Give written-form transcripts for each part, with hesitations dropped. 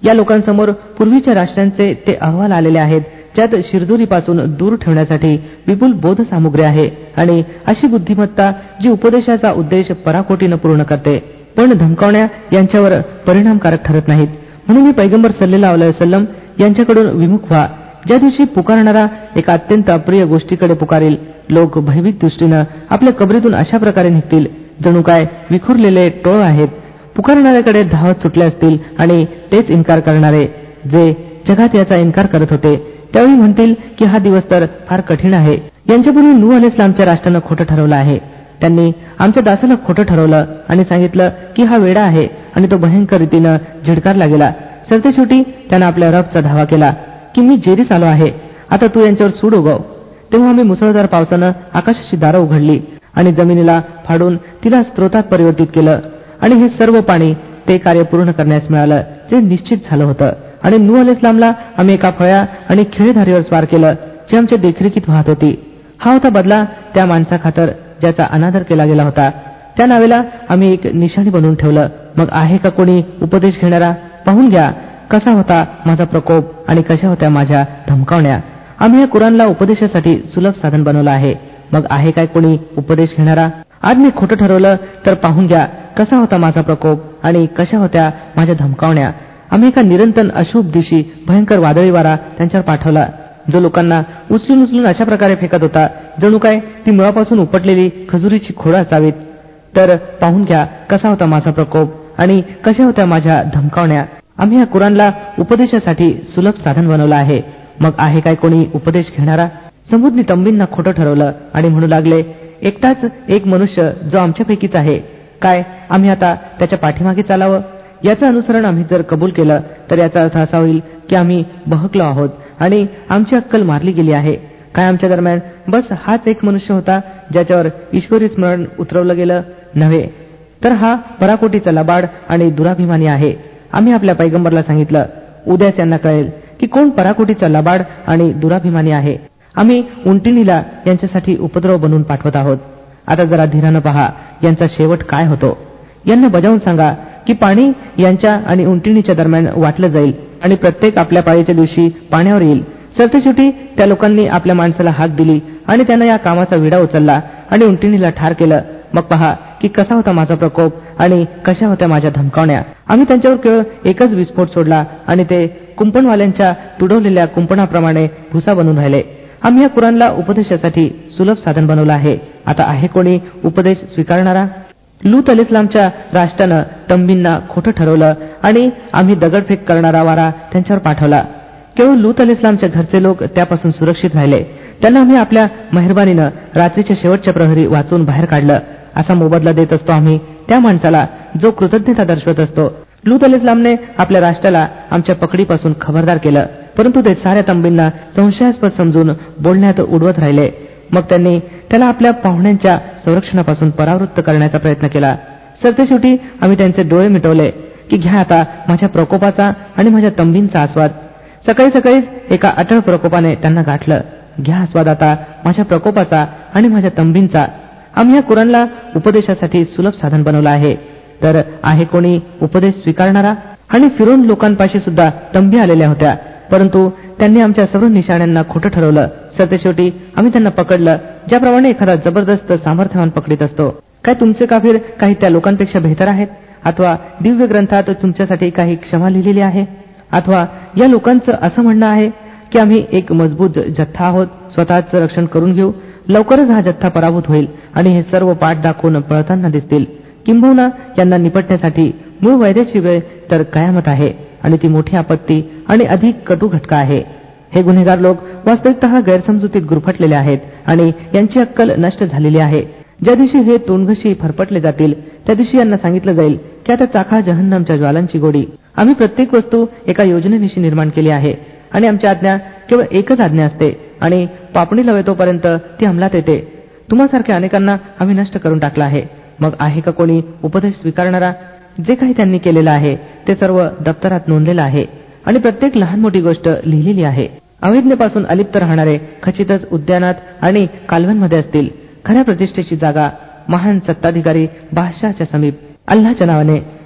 या लोकांसमोर पूर्वीच्या राष्ट्रांचे ते अहवाल आलेले आहेत, ज्यात शिरजोरीपासून दूर ठेवण्यासाठी विपुल बोध सामुग्री आहे आणि अशी बुद्धिमत्ता जी उपदेशाचा उद्देश पराकोटीनं पूर्ण करते, पण धमकावण्या यांच्यावर परिणामकारक ठरत नाहीत. म्हणून मी पैगंबर सल्लल्लाहु अलैहि वसल्लम यांच्याकडून विमुख व्हा. ज्या दिवशी पुकारणारा एका अत्यंत अप्रिय गोष्टीकडे पुकारेल, लोक भयभीत दृष्टीनं आपल्या कबरीतून अशा प्रकारे निघतील जणू काय विखुरलेले टोळ आहेत. पुकारणाऱ्याकडे धावत सुटले असतील आणि तेच इन्कार करणारे जे जगात याचा इन्कार करत होते त्यावेळी म्हणतील की हा दिवस तर फार कठीण आहे. यांच्यापूर्वी नूह अलैहिस्सलामच्या राष्ट्रानं खोटं ठरवलं आहे. त्यांनी आमच्या दासाला खोटं ठरवलं आणि सांगितलं की हा वेडा आहे आणि तो भयंकर रीतीनं झिडकारला गेला. सरतेशेवटी त्यानं आपल्या रबचा धावा केला की मी जेरीस आलो आहे, आता तू यांच्यावर सूड उगव. तेव्हा आम्ही मुसळधार पावसानं आकाशाची दारं उघडली आणि जमिनीला फाडून तिला स्रोतात परिवर्तित केलं आणि हे सर्व पाणी ते कार्य पूर्ण करण्यास मिळालं जे निश्चित झालं होतं. आणि नूह अलैहिस्सलामला आम्ही एका फळ्या आणि खिळेधारीवर स्वार केलं जे आमच्या देखरेखीत वाहत होती. हा होता बदला त्या माणसाखातर ज्याचा अनादर केला गेला होता. त्या नावेला आम्ही एक निशाणी बनवून ठेवलं. मग आहे का कोणी उपदेश घेणारा? पाहून घ्या कसा होता माझा प्रकोप आणि कशा होत्या माझ्या धमकावण्या. आम्ही या कुराणला उपदेशासाठी सुलभ साधन बनवलं आहे. मग आहे काय कोणी उपदेश घेणारा? आज मी खोटं ठरवलं तर पाहून घ्या कसा होता माझा प्रकोप आणि कशा होत्या माझ्या धमकावण्या. आम्ही एका निरंतर अशुभ दिवशी भयंकर वादळी वारा त्यांच्यावर पाठवला, जो लोकांना उचलून उचलून अशा प्रकारे फेकत होता जणू काय ती मुळापासून उपटलेली खजुरीची खोडं असावीत. तर पाहून घ्या कसा होता माझा प्रकोप आणि कशा होत्या माझ्या धमकावण्या. आम्ही या कुराणला उपदेशासाठी सुलभ साधन बनवलं आहे. मग आहे काय कोणी उपदेश घेणारा? समुद्नी तंबींना खोटं ठरवलं आणि म्हणू लागले, एकटाच एक मनुष्य जो आमच्यापैकीच आहे, काय आम्ही आता त्याच्या पाठीमागे चालावं? याचं अनुसरण आम्ही जर कबूल केलं तर याचा अर्थ असा होईल की आम्ही बहकलो आहोत आणि आमची अक्कल मारली गेली आहे. काय आमच्या दरम्यान बस हाच एक मनुष्य होता ज्याच्यावर ईश्वरी स्मरण उतरवलं गेलं नव्हे, तर हा पराकोटीचा लबाड आणि दुराभिमानी आहे. आम्ही आपल्या पैगंबरला सांगितलं, उद्याच यांना कळेल की कोण पराकोटीचा लबाड आणि दुराभिमानी आहे. आम्ही उंटिनीला यांच्यासाठी उपद्रव बनवून पाठवत आहोत. आता जरा धीरानं पहा यांचा शेवट काय होतो. यांना बजावून सांगा की पाणी यांच्या आणि उंटिणीच्या दरम्यान वाटलं जाईल आणि प्रत्येक आपल्या पाळीच्या दिवशी पाण्यावर येईल. सरतेशेवटी त्या लोकांनी आपल्या माणसाला हाक दिली आणि त्यानं या कामाचा विडा उचलला आणि उंटिणीला ठार केलं. मग पहा की कसा होता माझा प्रकोप आणि कशा होत्या माझ्या धमकावण्या. आम्ही त्यांच्यावर केवळ एकच विस्फोट सोडला आणि ते कुंपणवाल्यांच्या तुडवलेल्या कुंपणाप्रमाणे भुसा बनून राहिले. आम्ही या कुराणला उपदेशासाठी सुलभ साधन बनवलं आहे. आता आहे कोणी उपदेश स्वीकारणारा? लूत अलैहिस्सलामच्या राष्ट्रानं तंबींना खोटं ठरवलं आणि आम्ही दगडफेक करणारा वारा त्यांच्यावर पाठवला. केवळ लूत अलैहिस्सलामच्या घरचे लोक त्यापासून सुरक्षित राहिले. त्यांना आम्ही आपल्या मेहरबानीनं रात्रीच्या शेवटच्या प्रहरी वाचून बाहेर काढलं. असा मोबदला देत असतो आम्ही त्या माणसाला जो कृतज्ञता दर्शवत असतो. लूत अलैहिस्सलामने आपल्या राष्ट्राला आमच्या पकडीपासून खबरदार केलं, परंतु ते साऱ्या तंबींना संशयास्पद समजून बोलण्यात उडवत राहिले. मग त्यांनी त्याला आपल्या पाहुण्यांच्या संरक्षणापासून परावृत्त करण्याचा प्रयत्न केला. सरतेशेवटी आम्ही त्यांचे डोळे मिटवले की घ्या आता माझ्या प्रकोपाचा आणि माझ्या तंबींचा आस्वाद. सकाळी सकाळीच एका अटळ प्रकोपाने त्यांना गाठलं. घ्या आस्वाद आता माझ्या प्रकोपाचा आणि माझ्या तंबींचा. आम्ही या कुराणला उपदेशासाठी सुलभ साधन बनवलं आहे. तर आहे कोणी उपदेश स्वीकारणारा? आणि फिरोन लोकांपाशी सुद्धा तंबी आलेल्या होत्या, परंतु त्यांनी आमच्या सर्व निशाण्यांना खोटं ठरवलं. सरतेशेवटी आम्ही त्यांना पकडलं ज्याप्रमाणे एखादा जबरदस्त सामर्थ्यवान पकडीत असतो. काय तुमचे काफिर काही त्या लोकांपेक्षा बेहतर आहेत? अथवा दिव्य ग्रंथात तुमच्यासाठी काही क्षमा लिहिलेली आहे? अथवा या लोकांचं असं म्हणणं आहे की आम्ही एक मजबूत जथ्था आहोत, स्वतःच रक्षण करून घेऊ. लवकरच हा जथ्था पराभूत होईल आणि हे सर्व पाठ दाखवून पळताना दिसतील. किंबहुना यांना निपटण्यासाठी मूळ वैद्याची वेळ तर कयामत आहे आणि ती मोठी आपत्ती आणि अधिक कटू घटका आहे. हे गुन्हेगार लोक वास्तविकतः गैरसमजुतीत गुरफटलेले आहेत आणि यांची अक्कल नष्ट झालेली आहे. ज्या दिवशी हे तोंडघशी फरफटले जातील त्या दिवशी यांना सांगितलं जाईल की आता चाखा जहन्नमच्या ज्वालांची गोडी. आम्ही प्रत्येक वस्तू एका योजनेनिशी निर्माण केली आहे आणि आमची आज्ञा केवळ एकच आज्ञा असते आणि पापणी लवेतोपर्यंत ती अंमलात येते. तुम्हासारख्या अनेकांना आम्ही नष्ट करून टाकलं आहे. मग आहे का कोणी उपदेश स्वीकारणारा? जे काही त्यांनी केलेलं आहे ते सर्व दप्तरात नोंदलेलं आहे आणि प्रत्येक लहान मोठी गोष्ट लिहिलेली आहे. अवैज्ञापासून अलिप्त राहणारे खचितच उद्यानात आणि कालव्यांमध्ये असतील. खऱ्या प्रतिष्ठेची जागा महान सत्ताधिकारी बादशाहच्या समीप. अल्लाहच्या नावाने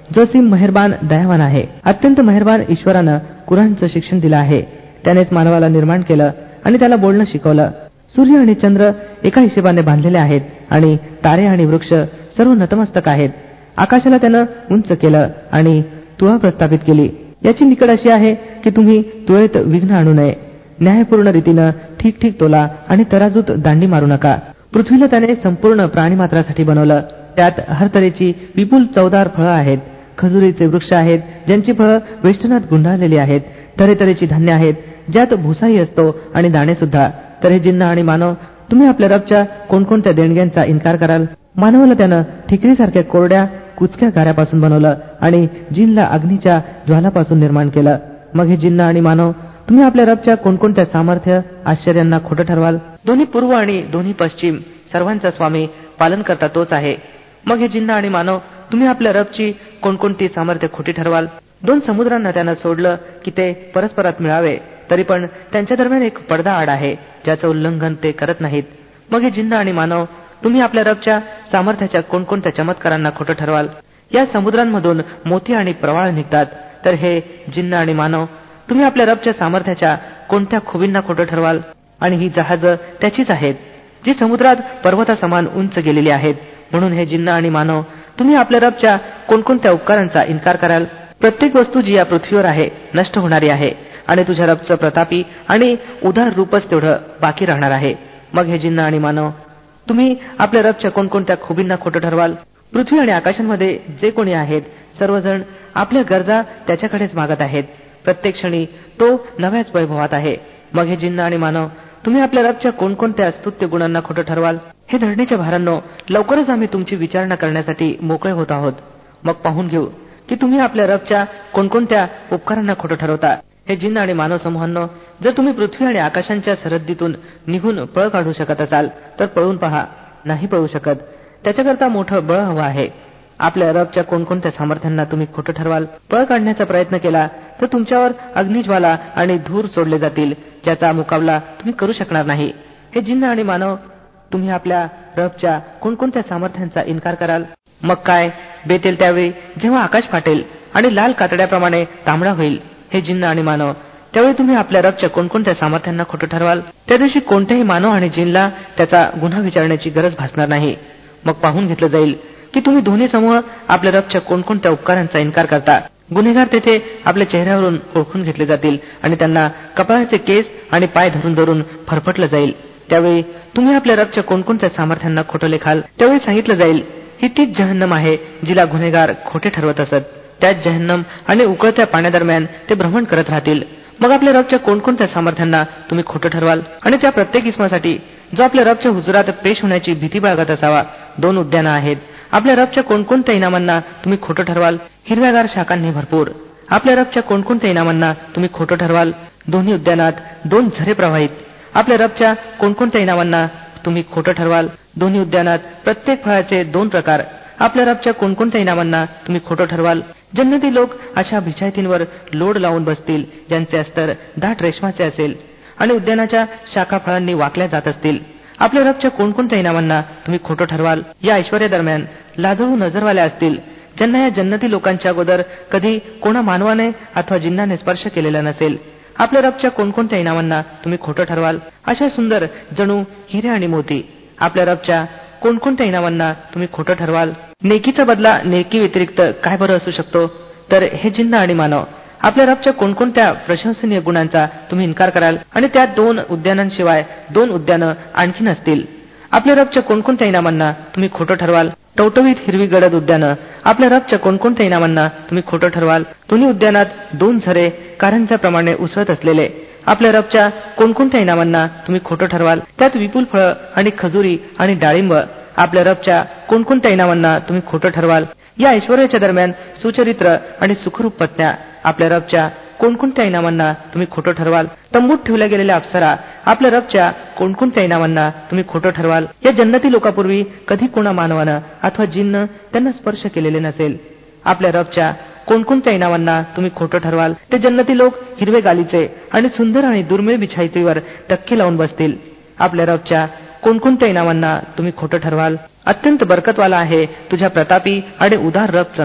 जो असीम मेहरबान दयावान आहे. अत्यंत मेहरबान ईश्वरानं कुराणचं शिक्षण दिलं आहे. त्यानेच मानवाला निर्माण केलं आणि त्याला बोलणं शिकवलं. सूर्य आणि चंद्र एका हिशेबाने बांधलेले आहेत आणि तारे आणि वृक्ष सर्व नतमस्तक आहेत. आकाशाला त्यानं उंच केलं आणि तुळा प्रस्थापित केली. याची निकड अशी आहे की तुम्ही तुळेत विघ्न आणू नये. न्यायपूर्ण रीतीनं ठीक ठीक तोला आणि तराजूत दांडी मारू नका. पृथ्वीला त्याने संपूर्ण प्राणीमात्रासाठी बनवलं. त्यात हर तऱ्हेची विपुल चवदार फळं आहेत. खजुरीचे वृक्ष आहेत ज्यांची फळं वेष्टनात गुंडाळलेली आहेत. तऱ्हेतऱ्हेची धान्य आहेत ज्यात भुसाही असतो आणि दाणे सुद्धा. तर हे जिन्न आणि मानव, तुम्ही आपल्या रबच्या कोणकोणत्या देणग्यांचा इन्कार कराल? मानवाला त्यानं ठिकरीसारख्या कोरड्या कुचक्या गाऱ्यापासून बनवलं आणि जिनला अग्नीच्या ज्वालापासून निर्माण केलं. मग हे जिन्न आणि मानव, तुम्ही आपल्या रबच्या कोणकोणत्या सामर्थ्य आश्चर्यांना खोटं ठरवाल? दोन्ही पूर्व आणि दोन्ही पश्चिम सर्वांचा स्वामी पालन करता तोच आहे. मग हे जिन्न आणि मानव, तुम्ही आपल्या रबची कोणकोणती सामर्थ्य खोटी ठरवाल? दोन समुद्रांना त्यानं सोडलं की ते परस्परात मिळावे, तरी पण त्यांच्या दरम्यान एक पडदा आड आहे ज्याचं उल्लंघन ते करत नाहीत. मग हे जिन्न आणि मानव, तुम्ही आपल्या रबच्या सामर्थ्याच्या कोणकोणत्या चमत्कारांना खोटं ठरवाल? या समुद्रांमधून मोती आणि प्रवाळ निघतात. तर हे जिन्न आणि मानव, तुम्ही आपल्या रबच्या सामर्थ्याच्या कोणत्या खुबींना खोटं ठरवाल? आणि ही जहाजं त्याचीच आहेत जी समुद्रात पर्वतासमान उंच गेलेली आहेत. म्हणून हे जिन्न आणि मानव, तुम्ही आपल्या रबच्या कोणकोणत्या उपकारांचा इन्कार कराल? प्रत्येक वस्तू जी या पृथ्वीवर आहे नष्ट होणारी आहे आणि तुझ्या रबचं प्रतापी आणि उदार रूपच तेवढं बाकी राहणार आहे. मग हे जिन्न आणि मानव, तुम्ही आपल्या रबच्या कोणकोणत्या खुबींना खोटं ठरवाल? पृथ्वी आणि आकाशांमध्ये जे कोणी आहेत सर्वजण आपल्या गरजा त्याच्याकडेच मागत आहेत. प्रत्येक क्षणी तो नव्याच वैभवात आहे. मग हे जिन्न आणि मानव, तुम्ही आपल्या रबच्या कोणकोणत्या स्तुत्य गुणांना खोटं ठरवाल? हे धरणीच्या भारांनो, लवकरच आम्ही तुमची विचारणा करण्यासाठी मोकळे होत आहोत. मग पाहून घेऊ की तुम्ही आपल्या रबच्या कोणकोणत्या उपकारांना खोटं ठरवता. हे जिन्न आणि मानव समूहांनो, जर तुम्ही पृथ्वी आणि आकाशांच्या सरहद्दीतून निघून पळ काढू शकत असाल तर पळून पहा. नाही पळू शकत, त्याच्याकरता मोठं बळ हवं आहे. आपल्या रबच्या कोणकोणत्या सामर्थ्यांना तुम्ही खोटं ठरवाल? पळ काढण्याचा प्रयत्न केला तर तुमच्यावर अग्निज्वाला आणि धूर सोडले जातील ज्याचा मुकाबला तुम्ही करू शकणार नाही. हे जिन्न आणि मानव, तुम्ही आपल्या रबच्या कोणकोणत्या सामर्थ्यांचा इन्कार कराल? मग काय बेतेल त्यावेळी जेव्हा आकाश फाटेल आणि लाल कातड्याप्रमाणे तांबडा होईल. हे जिन्न आणि मानव, त्यावेळी तुम्ही आपल्या रबच्या कोणकोणत्या सामर्थ्यांना खोटं ठरवाल? त्या दिवशी कोणत्याही मानव आणि जिनला त्याचा गुन्हा विचारण्याची गरज भासणार नाही. मग पाहून घेतलं जाईल की तुम्ही दोन्ही समूह आपल्या रबच्या कोणकोणत्या उपकारांचा इन्कार करता. गुन्हेगार तेथे आपल्या चेहऱ्यावरून ओळखून घेतले जातील आणि त्यांना कपाळाचे केस आणि पाय धरून धरून फरफटलं जाईल. त्यावेळी तुम्ही आपल्या रबच्या कोणकोणत्या सामर्थ्यांना खोटं लेखाल? त्यावेळी सांगितलं जाईल, ही तीच जहन्नम आहे जिला गुन्हेगार खोटे ठरवत असत. त्याच जहन्नम आणि उकळत्या पाण्यादरम्यान ते भ्रमण करत राहतील. मग आपल्या रबच्या कोणकोणत्या सामर्थ्यांना तुम्ही खोटं ठरवाल? आणि त्या प्रत्येक इस्मासाठी जो आपल्या रबच्या हुजुरात पेश होण्याची भीती बाळगत असावा. दोन उद्यानं आहेत. आपल्या रबच्या कोणकोणत्या इनामांना तुम्ही खोटं ठरवाल? हिरव्यागार शाखांनी भरपूर. आपल्या रबच्या कोणकोणत्या इनामांना तुम्ही खोटं ठरवाल? दोन्ही उद्यानात दोन झरे प्रवाहित. आपल्या रबच्या कोणकोणत्या इनामांना तुम्ही खोटं ठरवाल? दोन्ही उद्यानात प्रत्येक फळाचे दोन प्रकार. आपल्या रबच्या कोणकोणत्या इनामांना तुम्ही खोटं ठरवाल? जन्नती लोक अशा बिछायतींवर लोड लावून बसतील ज्यांचे अस्तर दाट रेशमाचे असेल आणि उद्यानाच्या शाखा फळांनी वाकल्या जात असतील. आपल्या रबच्या कोणकोणत्या इनामांना तुम्ही खोटं ठरवाल? या ऐश्वर्यादरम्यान लाजळू नजरवाल्या असतील ज्यांना या जन्नती लोकांच्या अगोदर कधी कोणा मानवाने अथवा जिन्नाने स्पर्श केलेला नसेल. आपल्या रबच्या कोणकोणत्या इनामांना तुम्ही खोटं ठरवाल? अशा सुंदर जणू हिरे आणि मोती. आपल्या रबच्या कोणकोणत्या इनामांना तुम्ही खोटं ठरवाल? नेकीचा बदला नेकी व्यतिरिक्त काय बरं असू शकतो? तर हे जिन्न आणि मानव, आपल्या रबच्या कोणकोणत्या प्रशंसनीय गुणांचा तुम्ही इन्कार कराल? आणि त्यात दोन उद्यानांशिवाय दोन उद्यानं आणखीन असतील. आपल्या रबच्या कोणकोणत्या इनामांना तुम्ही खोटं ठरवाल? टवटवीत हिरवी गडद उद्यानं. आपल्या रबच्या कोणकोणत्या इनामांना तुम्ही खोटं ठरवाल? दोन्ही उद्यानात दोन झरे कारंजाप्रमाणे उसळत असलेले. आपल्या रबच्या कोणकोणत्या इनामांना तुम्ही खोटं ठरवाल? त्यात विपुल फळं आणि खजुरी आणि डाळिंब. आपल्या रबच्या कोणकोणत्या इनामांना तुम्ही खोटं ठरवाल? या ऐश्वर्याच्या दरम्यान सुचरित्र आणि सुखरूप पत्न्या. आपल्या रबच्या कोणकोणत्या इनामांना तुम्ही खोटं ठरवाल? तंबूत ठेवल्या गेलेल्या अप्सरा. आपल्या रबच्या कोणकोणत्या इनामांना तुम्ही खोटं ठरवाल? या जन्नती लोकापूर्वी कधी कोणा मानवानं अथवा जिन्न त्यांना स्पर्श केलेले नसेल. आपल्या रबच्या कोणकोणत्या इनामांना तुम्ही खोटं ठरवाल? ते जन्नती लोक हिरवे गालीचे आणि सुंदर आणि दुर्मिळ बिछाईतीवर टक्के लावून बसतील. आपल्या रबच्या कोणकोणत्या इनामांना तुम्ही खोटं ठरवाल? अत्यंत बरकतवाला आहे तुझ्या प्रतापी आणि उदार रबचं नाव.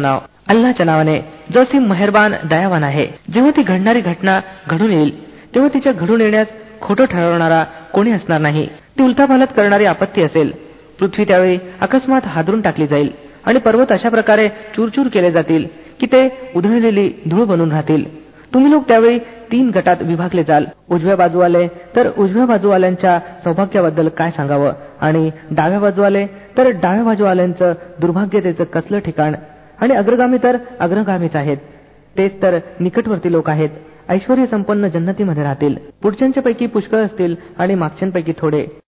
अल्लाच्या नावाने जो असीम मेहरबान दयावान आहे. जेव्हा ती घडणारी घटना घडून येईल तेव्हा तिच्या घडून येण्यास खोटं ठरवणारा कोणी असणार नाही. ती उलथापालथ करणारी आपत्ती असेल. पृथ्वी त्यावेळी अकस्मात हादरून टाकली जाईल आणि पर्वत अशा प्रकारे चूरचूर केले जातील की ते उधळलेली धूळ बनून राहतील. तुम्ही लोक त्यावेळी 3 गटात विभागले जाल. उजव्या बाजूवाले तर उजव्या बाजूवाल्यांच्या सौभाग्याबद्दल काय सांगावं आणि डाव्या बाजूवाले तर डाव्या बाजूवाल्यांचं दुर्भाग्यतेचं कसलं ठिकाण. आणि अग्रगामी तर अग्रगामीच आहेत. तेच तर निकटवर्ती लोक आहेत. ऐश्वर्य संपन्न जन्नतीमध्ये राहतील. पुढच्यांच्या पैकी पुष्कळ असतील आणि मागच्यांपैकी थोडे.